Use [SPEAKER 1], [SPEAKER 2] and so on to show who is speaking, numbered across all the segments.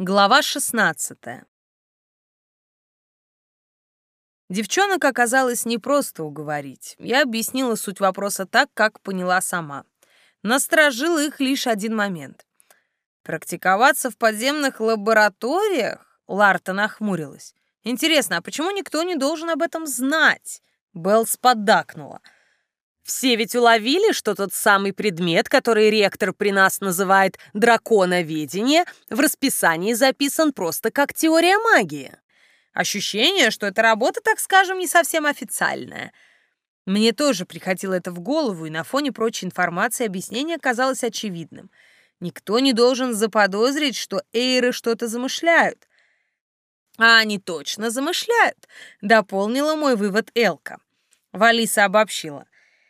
[SPEAKER 1] Глава 16. Девчонок оказалось непросто уговорить. Я объяснила суть вопроса так, как поняла сама. Насторожил их лишь один момент. Практиковаться в подземных лабораториях? Ларта нахмурилась. Интересно, а почему никто не должен об этом знать? Беллс поддакнула. Все ведь уловили, что тот самый предмет, который ректор при нас называет драконоведение, в расписании записан просто как теория магии. Ощущение, что эта работа, так скажем, не совсем официальная. Мне тоже приходило это в голову, и на фоне прочей информации объяснение казалось очевидным. Никто не должен заподозрить, что эйры что-то замышляют. А они точно замышляют, дополнила мой вывод Элка. Валиса обобщила.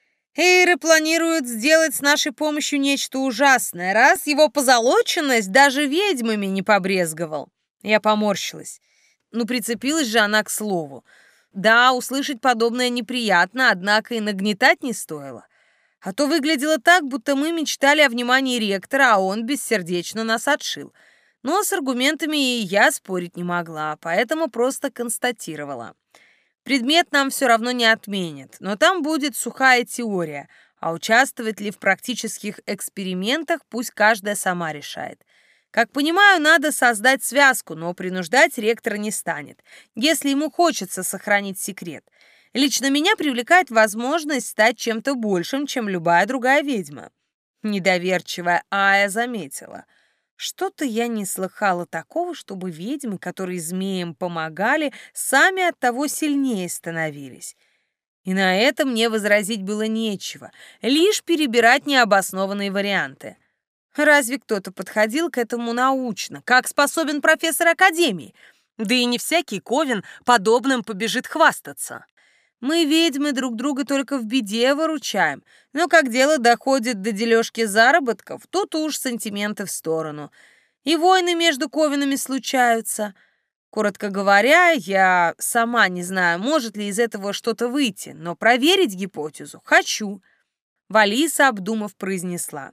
[SPEAKER 1] Эйры планируют сделать с нашей помощью нечто ужасное, раз его позолоченность даже ведьмами не побрезговал. Я поморщилась. Прицепилась же она к слову. Да, услышать подобное неприятно, однако и нагнетать не стоило. А то выглядело так, будто мы мечтали о внимании ректора, а он бессердечно нас отшил. Но с аргументами и я спорить не могла, поэтому просто констатировала. Предмет нам все равно не отменят, но там будет сухая теория, а участвовать ли в практических экспериментах пусть каждая сама решает. Как понимаю, надо создать связку, но принуждать ректора не станет, если ему хочется сохранить секрет. Лично меня привлекает возможность стать чем-то большим, чем любая другая ведьма. Недоверчивая Ая заметила. Что-то я не слыхала такого, чтобы ведьмы, которые змеям помогали, сами от того сильнее становились. И на это мне возразить было нечего, лишь перебирать необоснованные варианты. Разве кто-то подходил к этому научно, как способен профессор академии? Да и не всякий ковен подобным побежит хвастаться. Мы, ведьмы, друг друга только в беде выручаем, но как дело доходит до дележки заработков, тут уж сантименты в сторону. И войны между ковенами случаются. Коротко говоря, я сама не знаю, может ли из этого что-то выйти, но проверить гипотезу хочу. Валиса, обдумав, произнесла.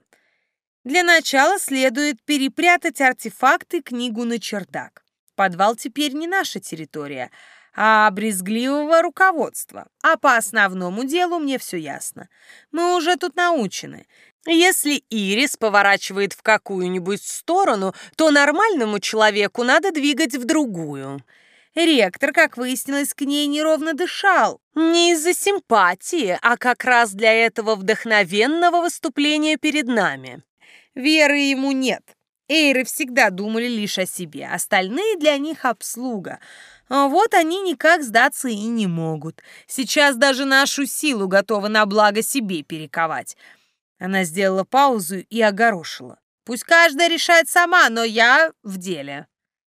[SPEAKER 1] Для начала следует перепрятать артефакты, книгу на чердак. Подвал теперь не наша территория, а брезгливого руководства. А по основному делу мне все ясно. Мы уже тут научены. Если Ирис поворачивает в какую-нибудь сторону, то нормальному человеку надо двигать в другую. Ректор, как выяснилось, к ней неровно дышал. Не из-за симпатии, а как раз для этого вдохновенного выступления перед нами. Веры ему нет. Эйры всегда думали лишь о себе, остальные для них обслуга. А вот они никак сдаться и не могут. Сейчас даже нашу силу готовы на благо себе перековать. Она сделала паузу и огорошила. Пусть каждая решает сама, но я в деле.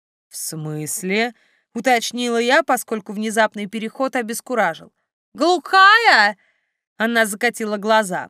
[SPEAKER 1] В смысле? Уточнила я, поскольку внезапный переход обескуражил. Глухая? Она закатила глаза.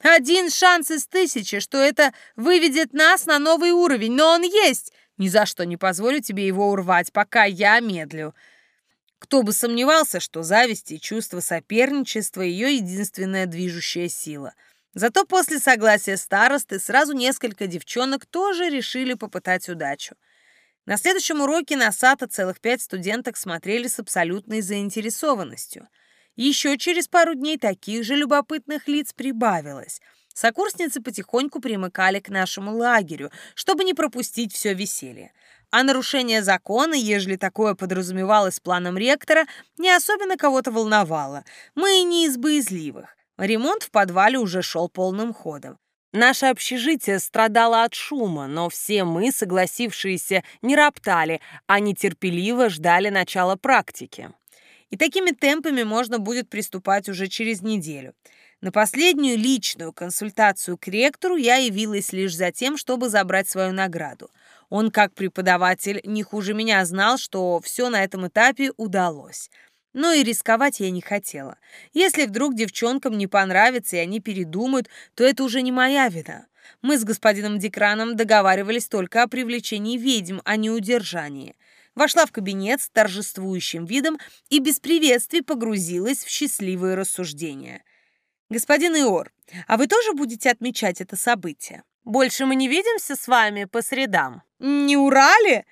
[SPEAKER 1] 1 шанс из 1000, что это выведет нас на новый уровень, но он есть. Ни за что не позволю тебе его урвать, пока я медлю. Кто бы сомневался, что зависть и чувство соперничества — ее единственная движущая сила. Зато после согласия старосты сразу несколько девчонок тоже решили попытать удачу. На следующем уроке на Сато целых 5 студенток смотрели с абсолютной заинтересованностью. Еще через пару дней таких же любопытных лиц прибавилось. Сокурсницы потихоньку примыкали к нашему лагерю, чтобы не пропустить все веселье. А нарушение закона, ежели такое подразумевалось планом ректора, не особенно кого-то волновало. Мы не из боязливых. Ремонт в подвале уже шел полным ходом. Наше общежитие страдало от шума, но все мы, согласившиеся, не роптали, а нетерпеливо ждали начала практики. И такими темпами можно будет приступать уже через неделю. На последнюю личную консультацию к ректору я явилась лишь за тем, чтобы забрать свою награду. Он, как преподаватель, не хуже меня знал, что все на этом этапе удалось. Но и рисковать я не хотела. Если вдруг девчонкам не понравится и они передумают, то это уже не моя вина. Мы с господином Декраном договаривались только о привлечении ведьм, а не удержании. Вошла в кабинет с торжествующим видом и без приветствий погрузилась в счастливые рассуждения. «Господин Иор, а вы тоже будете отмечать это событие? Больше мы не видимся с вами по средам?» «Не урали?»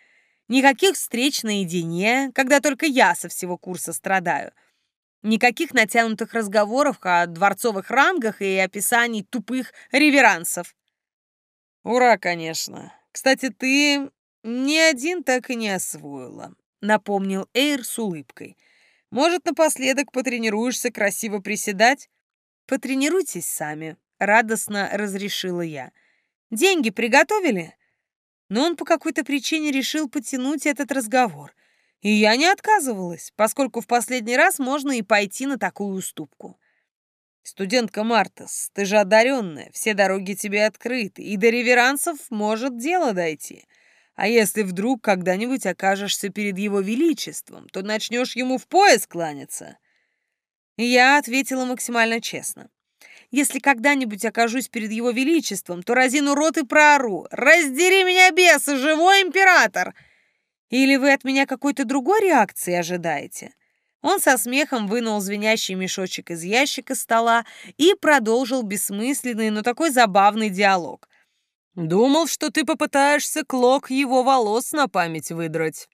[SPEAKER 1] Никаких встреч наедине, когда только я со всего курса страдаю. Никаких натянутых разговоров о дворцовых рангах и описаний тупых реверансов. Ура, конечно. Кстати, ты ни один так и не освоила, напомнил Эйр с улыбкой. Может, напоследок потренируешься красиво приседать? Потренируйтесь сами, радостно разрешила я. Деньги приготовили? Но он по какой-то причине решил потянуть этот разговор. И я не отказывалась, поскольку в последний раз можно и пойти на такую уступку. «Студентка Мартас, ты же одаренная, все дороги тебе открыты, и до реверансов может дело дойти. А если вдруг когда-нибудь окажешься перед его величеством, то начнешь ему в пояс кланяться?» Я ответила максимально честно. «Если когда-нибудь окажусь перед его величеством, то разину рот и проору: раздери меня, бесы, живой император!» Или вы от меня какой-то другой реакции ожидаете?» Он со смехом вынул звенящий мешочек из ящика стола и продолжил бессмысленный, но такой забавный диалог. «Думал, что ты попытаешься клок его волос на память выдрать.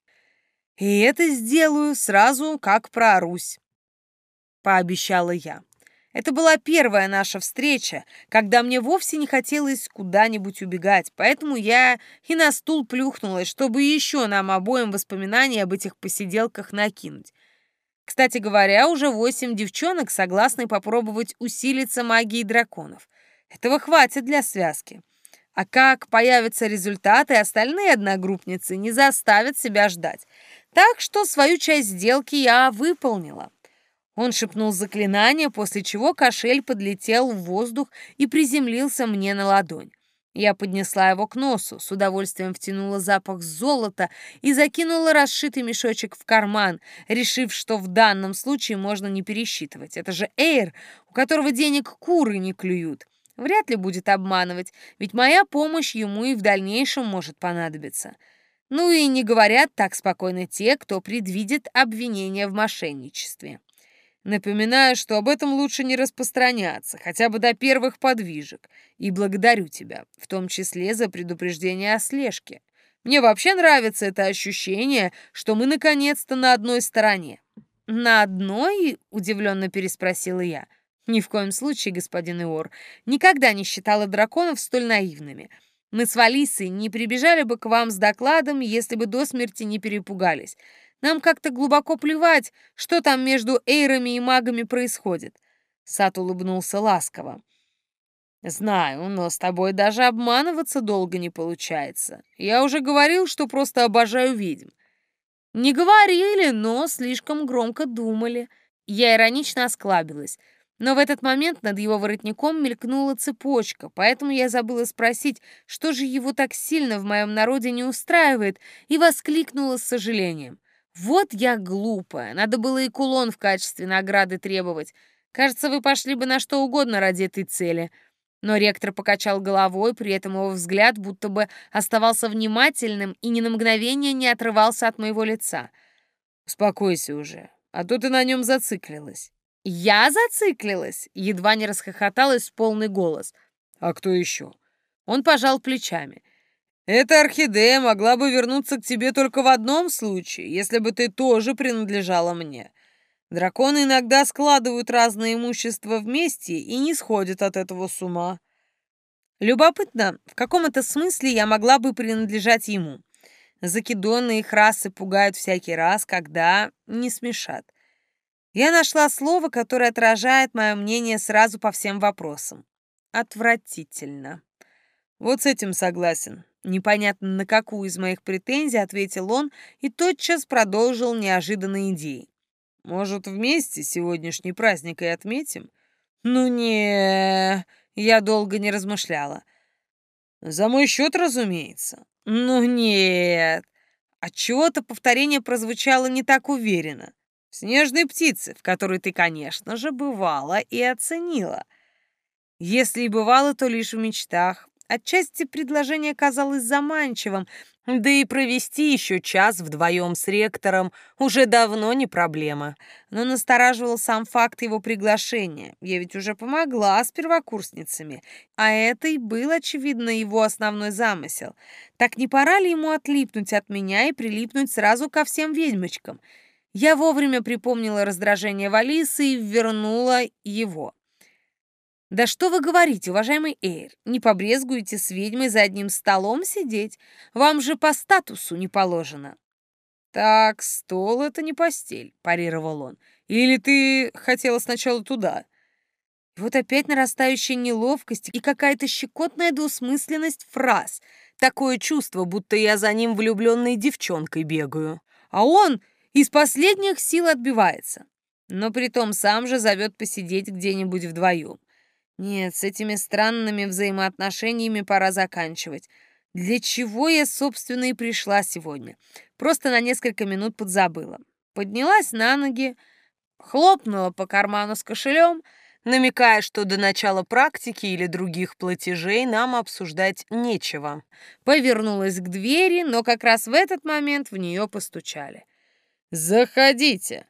[SPEAKER 1] И это сделаю сразу, как проорусь», — пообещала я. Это была первая наша встреча, когда мне вовсе не хотелось куда-нибудь убегать, поэтому я и на стул плюхнулась, чтобы еще нам обоим воспоминания об этих посиделках накинуть. Кстати говоря, уже 8 девчонок согласны попробовать усилиться магией драконов. Этого хватит для связки. А как появятся результаты, остальные одногруппницы не заставят себя ждать. Так что свою часть сделки я выполнила. Он шепнул заклинание, после чего кошель подлетел в воздух и приземлился мне на ладонь. Я поднесла его к носу, с удовольствием втянула запах золота и закинула расшитый мешочек в карман, решив, что в данном случае можно не пересчитывать. Это же Эйр, у которого денег куры не клюют. Вряд ли будет обманывать, ведь моя помощь ему и в дальнейшем может понадобиться. Ну и не говорят так спокойно те, кто предвидит обвинение в мошенничестве. Напоминаю, что об этом лучше не распространяться, хотя бы до первых подвижек. И благодарю тебя, в том числе за предупреждение о слежке. Мне вообще нравится это ощущение, что мы наконец-то на одной стороне». «На одной?» — удивленно переспросила я. «Ни в коем случае, господин Иор. Никогда не считала драконов столь наивными. Мы с Валисой не прибежали бы к вам с докладом, если бы до смерти не перепугались. Нам как-то глубоко плевать, что там между эйрами и магами происходит». Сат улыбнулся ласково. «Знаю, но с тобой даже обманываться долго не получается. Я уже говорил, что просто обожаю ведьм». «Не говорили, но слишком громко думали». Я иронично осклабилась. Но в этот момент над его воротником мелькнула цепочка, поэтому я забыла спросить, что же его так сильно в моем народе не устраивает, и воскликнула с сожалением. «Вот я глупая, надо было и кулон в качестве награды требовать. Кажется, вы пошли бы на что угодно ради этой цели». Но ректор покачал головой, при этом его взгляд будто бы оставался внимательным и ни на мгновение не отрывался от моего лица. «Успокойся уже, а то ты на нем зациклилась». «Я зациклилась?» — едва не расхохоталась в полный голос. «А кто еще?» Он пожал плечами. «Эта орхидея могла бы вернуться к тебе только в одном случае, если бы ты тоже принадлежала мне. Драконы иногда складывают разное имущество вместе и не сходят от этого с ума». Любопытно, в каком это смысле я могла бы принадлежать ему. Закидоны их расы пугают всякий раз, когда не смешат. Я нашла слово, которое отражает мое мнение сразу по всем вопросам. Отвратительно. Вот с этим согласен. Непонятно на какую из моих претензий ответил он и тотчас продолжил неожиданные идеи. Может, вместе сегодняшний праздник и отметим? Ну не, я долго не размышляла. За мой счет, разумеется. Ну нет. Отчего-то повторение прозвучало не так уверенно. «Снежные птицы», в которой ты, конечно же, бывала и оценила. Если и бывала, то лишь в мечтах. Отчасти предложение казалось заманчивым, да и провести еще час вдвоем с ректором уже давно не проблема. Но настораживал сам факт его приглашения. Я ведь уже помогла с первокурсницами, а это и был, очевидно, его основной замысел. Так не пора ли ему отлипнуть от меня и прилипнуть сразу ко всем ведьмочкам? Я вовремя припомнила раздражение Валисы и вернула его. «Да что вы говорите, уважаемый Эйр? Не побрезгуете с ведьмой за одним столом сидеть? Вам же по статусу не положено». «Так, стол — это не постель», — парировал он. «Или ты хотела сначала туда?» И вот опять нарастающая неловкость и какая-то щекотная двусмысленность фраз. Такое чувство, будто я за ним влюбленной девчонкой бегаю. А он из последних сил отбивается. Но притом сам же зовет посидеть где-нибудь вдвоем. Нет, с этими странными взаимоотношениями пора заканчивать. Для чего я, собственно, и пришла сегодня? Просто на несколько минут подзабыла. Поднялась на ноги, хлопнула по карману с кошелем, намекая, что до начала практики или других платежей нам обсуждать нечего. Повернулась к двери, но как раз в этот момент в нее постучали. «Заходите!»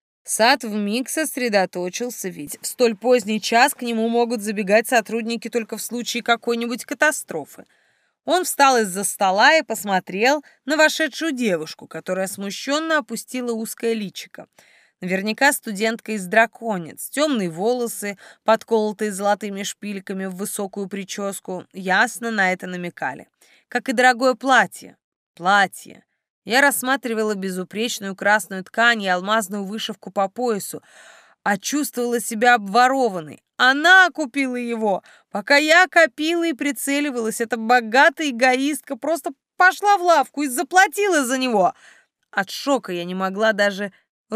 [SPEAKER 1] Сад вмиг сосредоточился, ведь в столь поздний час к нему могут забегать сотрудники только в случае какой-нибудь катастрофы. Он встал из-за стола и посмотрел на вошедшую девушку, которая смущенно опустила узкое личико. Наверняка студентка из Драконец, темные волосы, подколотые золотыми шпильками в высокую прическу, ясно на это намекали. Как и дорогое платье. Платье. Я рассматривала безупречную красную ткань и алмазную вышивку по поясу, а чувствовала себя обворованной. Она купила его, пока я копила и прицеливалась. Эта богатая эгоистка просто пошла в лавку и заплатила за него. От шока я не могла даже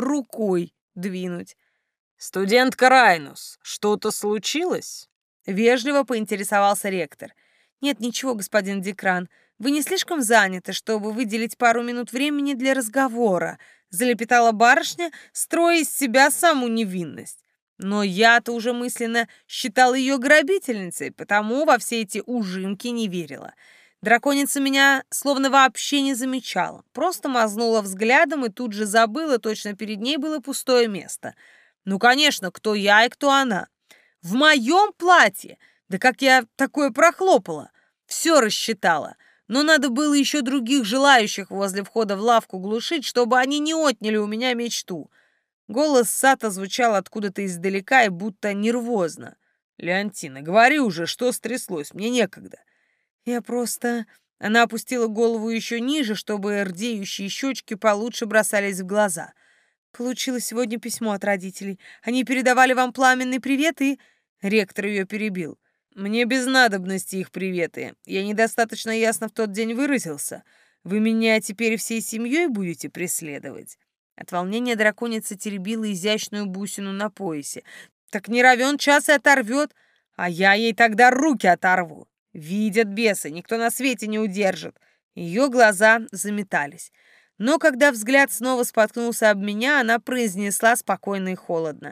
[SPEAKER 1] рукой двинуть. «Студентка Райнус, что-то случилось?» Вежливо поинтересовался ректор. «Нет, ничего, господин Декран. Вы не слишком заняты, чтобы выделить пару минут времени для разговора?» Залепетала барышня, строя из себя саму невинность. Но я-то уже мысленно считала ее грабительницей, потому во все эти ужимки не верила. Драконица меня словно вообще не замечала, просто мазнула взглядом и тут же забыла, точно перед ней было пустое место. Ну, конечно, кто я и кто она. В моем платье! Да как я такое прохлопала! Все рассчитала. Но надо было еще других желающих возле входа в лавку глушить, чтобы они не отняли у меня мечту. Голос Сата звучал откуда-то издалека и будто нервозно. «Леонтина, говори уже, что стряслось, мне некогда». Я просто... Она опустила голову еще ниже, чтобы рдеющие щечки получше бросались в глаза. «Получила сегодня письмо от родителей. Они передавали вам пламенный привет и...» Ректор ее перебил. «Мне без надобности их приветы. Я недостаточно ясно в тот день выразился. Вы меня теперь всей семьей будете преследовать?» От волнения драконица теребила изящную бусину на поясе. «Так не равен час и оторвет, а я ей тогда руки оторву. Видят бесы, никто на свете не удержит». Ее глаза заметались. Но когда взгляд снова споткнулся об меня, она произнесла спокойно и холодно.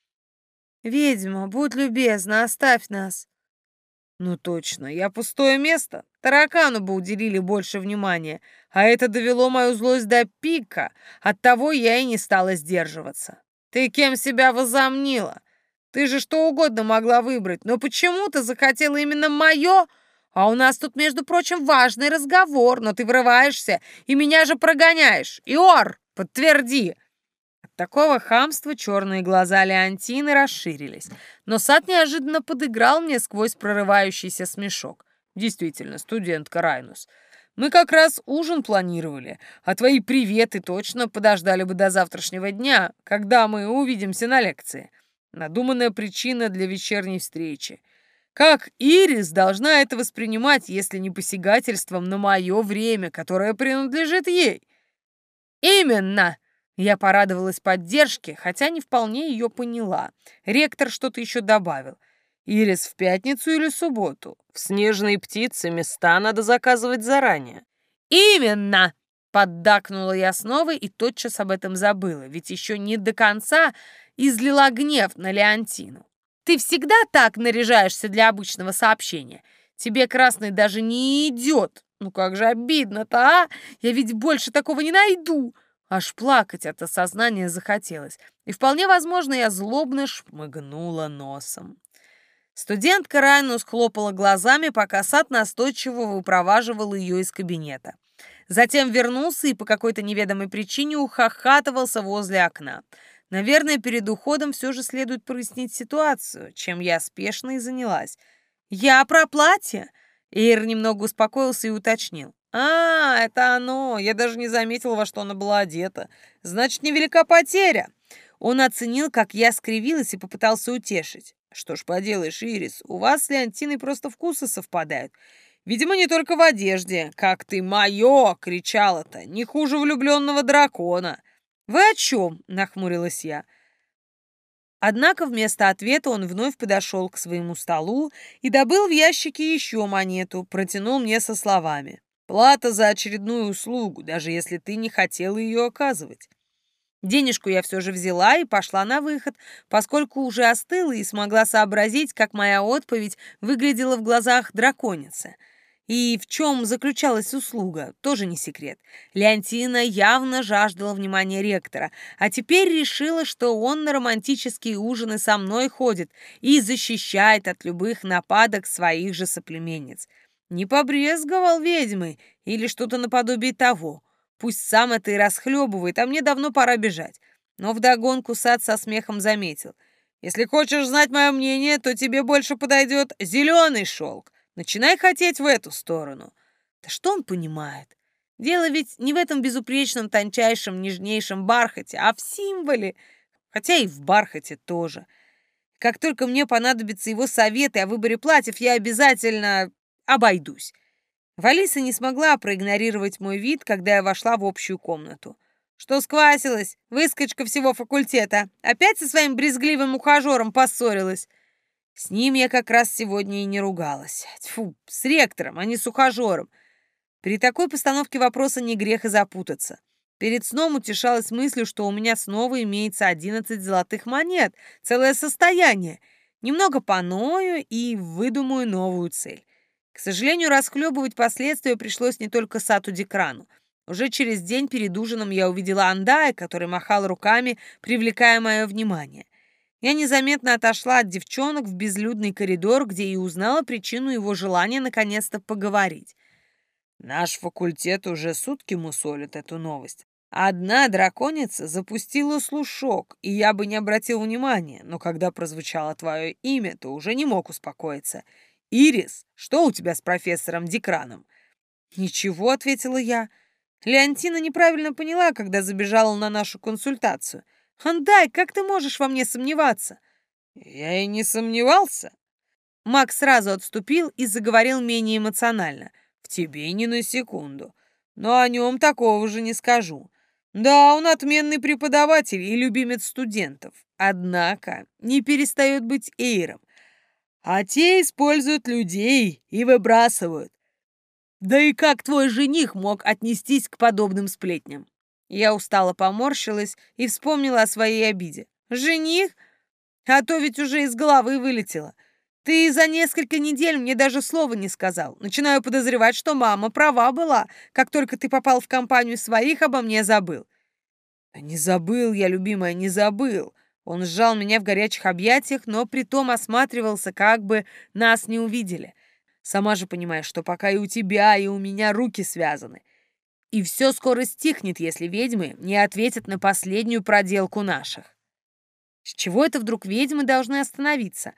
[SPEAKER 1] «Ведьма, будь любезна, оставь нас». «Ну точно, я пустое место. Таракану бы уделили больше внимания, а это довело мою злость до пика, оттого я и не стала сдерживаться. Ты кем себя возомнила? Ты же что угодно могла выбрать, но почему ты захотела именно мое? А у нас тут, между прочим, важный разговор, но ты врываешься и меня же прогоняешь. Иор, подтверди!» От такого хамства черные глаза Леонтины расширились, но Сад неожиданно подыграл мне сквозь прорывающийся смешок. «Действительно, студентка Райнус, мы как раз ужин планировали, а твои приветы точно подождали бы до завтрашнего дня, когда мы увидимся на лекции. Надуманная причина для вечерней встречи. Как Ирис должна это воспринимать, если не посягательством на мое время, которое принадлежит ей?» «Именно!» Я порадовалась поддержке, хотя не вполне ее поняла. Ректор что-то еще добавил. «Ирис в пятницу или субботу? В снежные птицы места надо заказывать заранее». «Именно!» — поддакнула я снова и тотчас об этом забыла, ведь еще не до конца излила гнев на Леонтину. «Ты всегда так наряжаешься для обычного сообщения? Тебе красный даже не идет. Ну как же обидно-то, а? Я ведь больше такого не найду. Аж плакать от осознания захотелось. И вполне возможно, я злобно шмыгнула носом. Студентка Райнус хлопала глазами, пока Сад настойчиво выпроваживал ее из кабинета. Затем вернулся и по какой-то неведомой причине ухахатывался возле окна. Наверное, перед уходом все же следует прояснить ситуацию, чем я спешно и занялась. «Я про платье?» Эйр немного успокоился и уточнил. «А, это оно! Я даже не заметил, во что она была одета. Значит, невелика потеря!» Он оценил, как я скривилась, и попытался утешить. «Что ж поделаешь, Ирис, у вас с Леонтиной просто вкусы совпадают. Видимо, не только в одежде. Как ты моё!» — кричала-то. «Не хуже влюбленного дракона!» «Вы о чем?» — нахмурилась я. Однако вместо ответа он вновь подошел к своему столу и добыл в ящике еще монету, протянул мне со словами. «Плата за очередную услугу, даже если ты не хотела ее оказывать». Денежку я все же взяла и пошла на выход, поскольку уже остыла и смогла сообразить, как моя отповедь выглядела в глазах драконицы. И в чем заключалась услуга, тоже не секрет. Леонтина явно жаждала внимания ректора, а теперь решила, что он на романтические ужины со мной ходит и защищает от любых нападок своих же соплеменниц. Не побрезговал ведьмой или что-то наподобие того. Пусть сам это и расхлебывает, а мне давно пора бежать. Но вдогонку Сад со смехом заметил. «Если хочешь знать мое мнение, то тебе больше подойдет зеленый шелк. Начинай хотеть в эту сторону». Да что он понимает? Дело ведь не в этом безупречном, тончайшем, нежнейшем бархате, а в символе. Хотя и в бархате тоже. Как только мне понадобятся его советы о выборе платьев, я обязательно обойдусь. Валиса не смогла проигнорировать мой вид, когда я вошла в общую комнату. «Что сквасилась? Выскочка всего факультета. Опять со своим брезгливым ухажером поссорилась?» С ним я как раз сегодня и не ругалась. Тьфу, с ректором, а не с ухажером. При такой постановке вопроса не грех и запутаться. Перед сном утешалась мыслью, что у меня снова имеется 11 золотых монет, целое состояние. Немного поною и выдумаю новую цель. К сожалению, расхлебывать последствия пришлось не только Сату Декрану. Уже через день перед ужином я увидела Андая, который махал руками, привлекая мое внимание. Я незаметно отошла от девчонок в безлюдный коридор, где и узнала причину его желания наконец-то поговорить. Наш факультет уже сутки мусолит эту новость. Одна драконица запустила слушок, и я бы не обратил внимания, но когда прозвучало твое имя, то уже не мог успокоиться. «Ирис, что у тебя с профессором Декраном?» «Ничего», — ответила я. Леонтина неправильно поняла, когда забежала на нашу консультацию. «Андай, как ты можешь во мне сомневаться?» «Я и не сомневался». Маг сразу отступил и заговорил менее эмоционально. «В тебе ни на секунду. Но о нем такого же не скажу. Да, он отменный преподаватель и любимец студентов. Однако не перестает быть Эйром. А те используют людей и выбрасывают. Да и как твой жених мог отнестись к подобным сплетням?» Я устало поморщилась и вспомнила о своей обиде. «Жених? А то ведь уже из головы вылетело. Ты за несколько недель мне даже слова не сказал. Начинаю подозревать, что мама права была. Как только ты попал в компанию своих, обо мне забыл». «Да не забыл я, любимая, не забыл». Он сжал меня в горячих объятиях, но притом осматривался, как бы нас не увидели. Сама же понимаешь, что пока и у тебя, и у меня руки связаны. И все скоро стихнет, если ведьмы не ответят на последнюю проделку наших. С чего это вдруг ведьмы должны остановиться?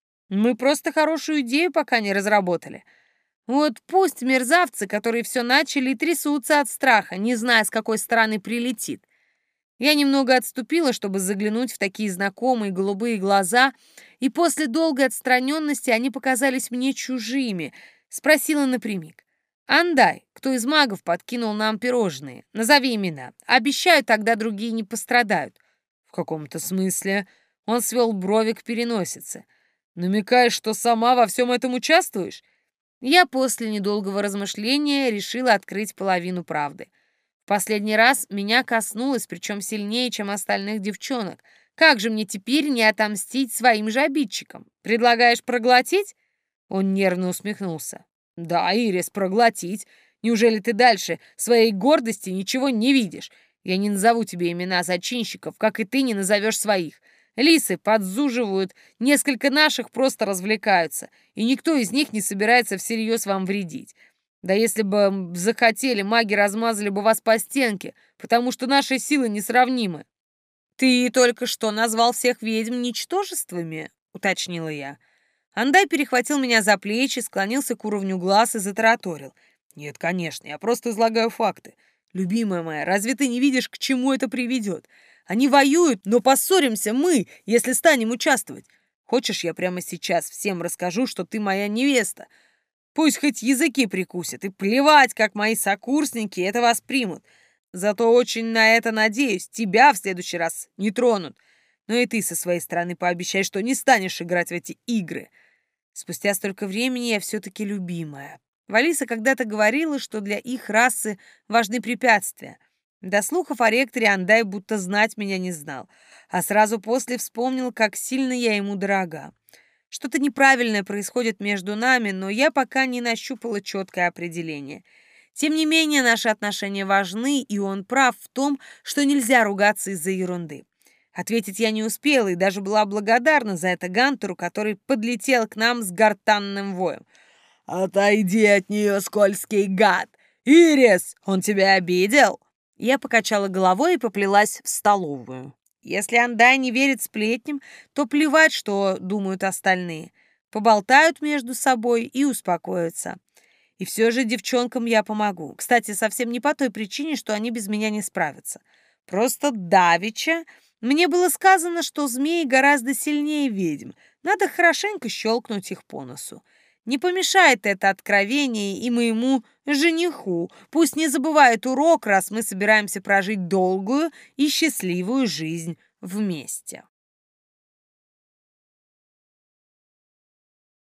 [SPEAKER 1] Мы просто хорошую идею пока не разработали. Вот пусть мерзавцы, которые все начали, трясутся от страха, не зная, с какой стороны прилетит. Я немного отступила, чтобы заглянуть в такие знакомые голубые глаза, и после долгой отстраненности они показались мне чужими. Спросила напрямик. «Андай, кто из магов подкинул нам пирожные? Назови имена. Обещаю, тогда другие не пострадают». «В каком-то смысле?» Он свел брови к переносице. «Намекаешь, что сама во всем этом участвуешь?» Я после недолгого размышления решила открыть половину правды. В последний раз меня коснулось, причем сильнее, чем остальных девчонок. Как же мне теперь не отомстить своим же обидчикам? Предлагаешь проглотить? Он нервно усмехнулся. Да, Ирис, проглотить. Неужели ты дальше своей гордости ничего не видишь? Я не назову тебе имена зачинщиков, как и ты не назовешь своих. Лисы подзуживают, несколько наших просто развлекаются, и никто из них не собирается всерьез вам вредить. Да если бы захотели, маги размазали бы вас по стенке, потому что наши силы несравнимы. Ты только что назвал всех ведьм ничтожествами, уточнила я. Андай перехватил меня за плечи, склонился к уровню глаз и затараторил. Нет, конечно, я просто излагаю факты. Любимая моя, разве ты не видишь, к чему это приведет? Они воюют, но поссоримся мы, если станем участвовать. Хочешь, я прямо сейчас всем расскажу, что ты моя невеста? Пусть хоть языки прикусят, и плевать, как мои сокурсники это воспримут. Зато очень на это надеюсь, тебя в следующий раз не тронут. Но и ты со своей стороны пообещай, что не станешь играть в эти игры. Спустя столько времени я все-таки любимая. Валиса когда-то говорила, что для их расы важны препятствия. До слухов о ректоре Андай будто знать меня не знал, а сразу после вспомнил, как сильно я ему дорога. Что-то неправильное происходит между нами, но я пока не нащупала четкое определение. Тем не менее, наши отношения важны, и он прав в том, что нельзя ругаться из-за ерунды. Ответить я не успела и даже была благодарна за это Гантеру, который подлетел к нам с гортанным воем. «Отойди от нее, скользкий гад! Ирис, он тебя обидел?» Я покачала головой и поплелась в столовую. Если Андай не верит сплетням, то плевать, что думают остальные. Поболтают между собой и успокоятся. И все же девчонкам я помогу. Кстати, совсем не по той причине, что они без меня не справятся. Просто давеча мне было сказано, что змеи гораздо сильнее ведьм. Надо хорошенько щелкнуть их по носу. Не помешает это откровение и моему жениху. Пусть не забывает урок, раз мы собираемся прожить долгую и счастливую жизнь вместе.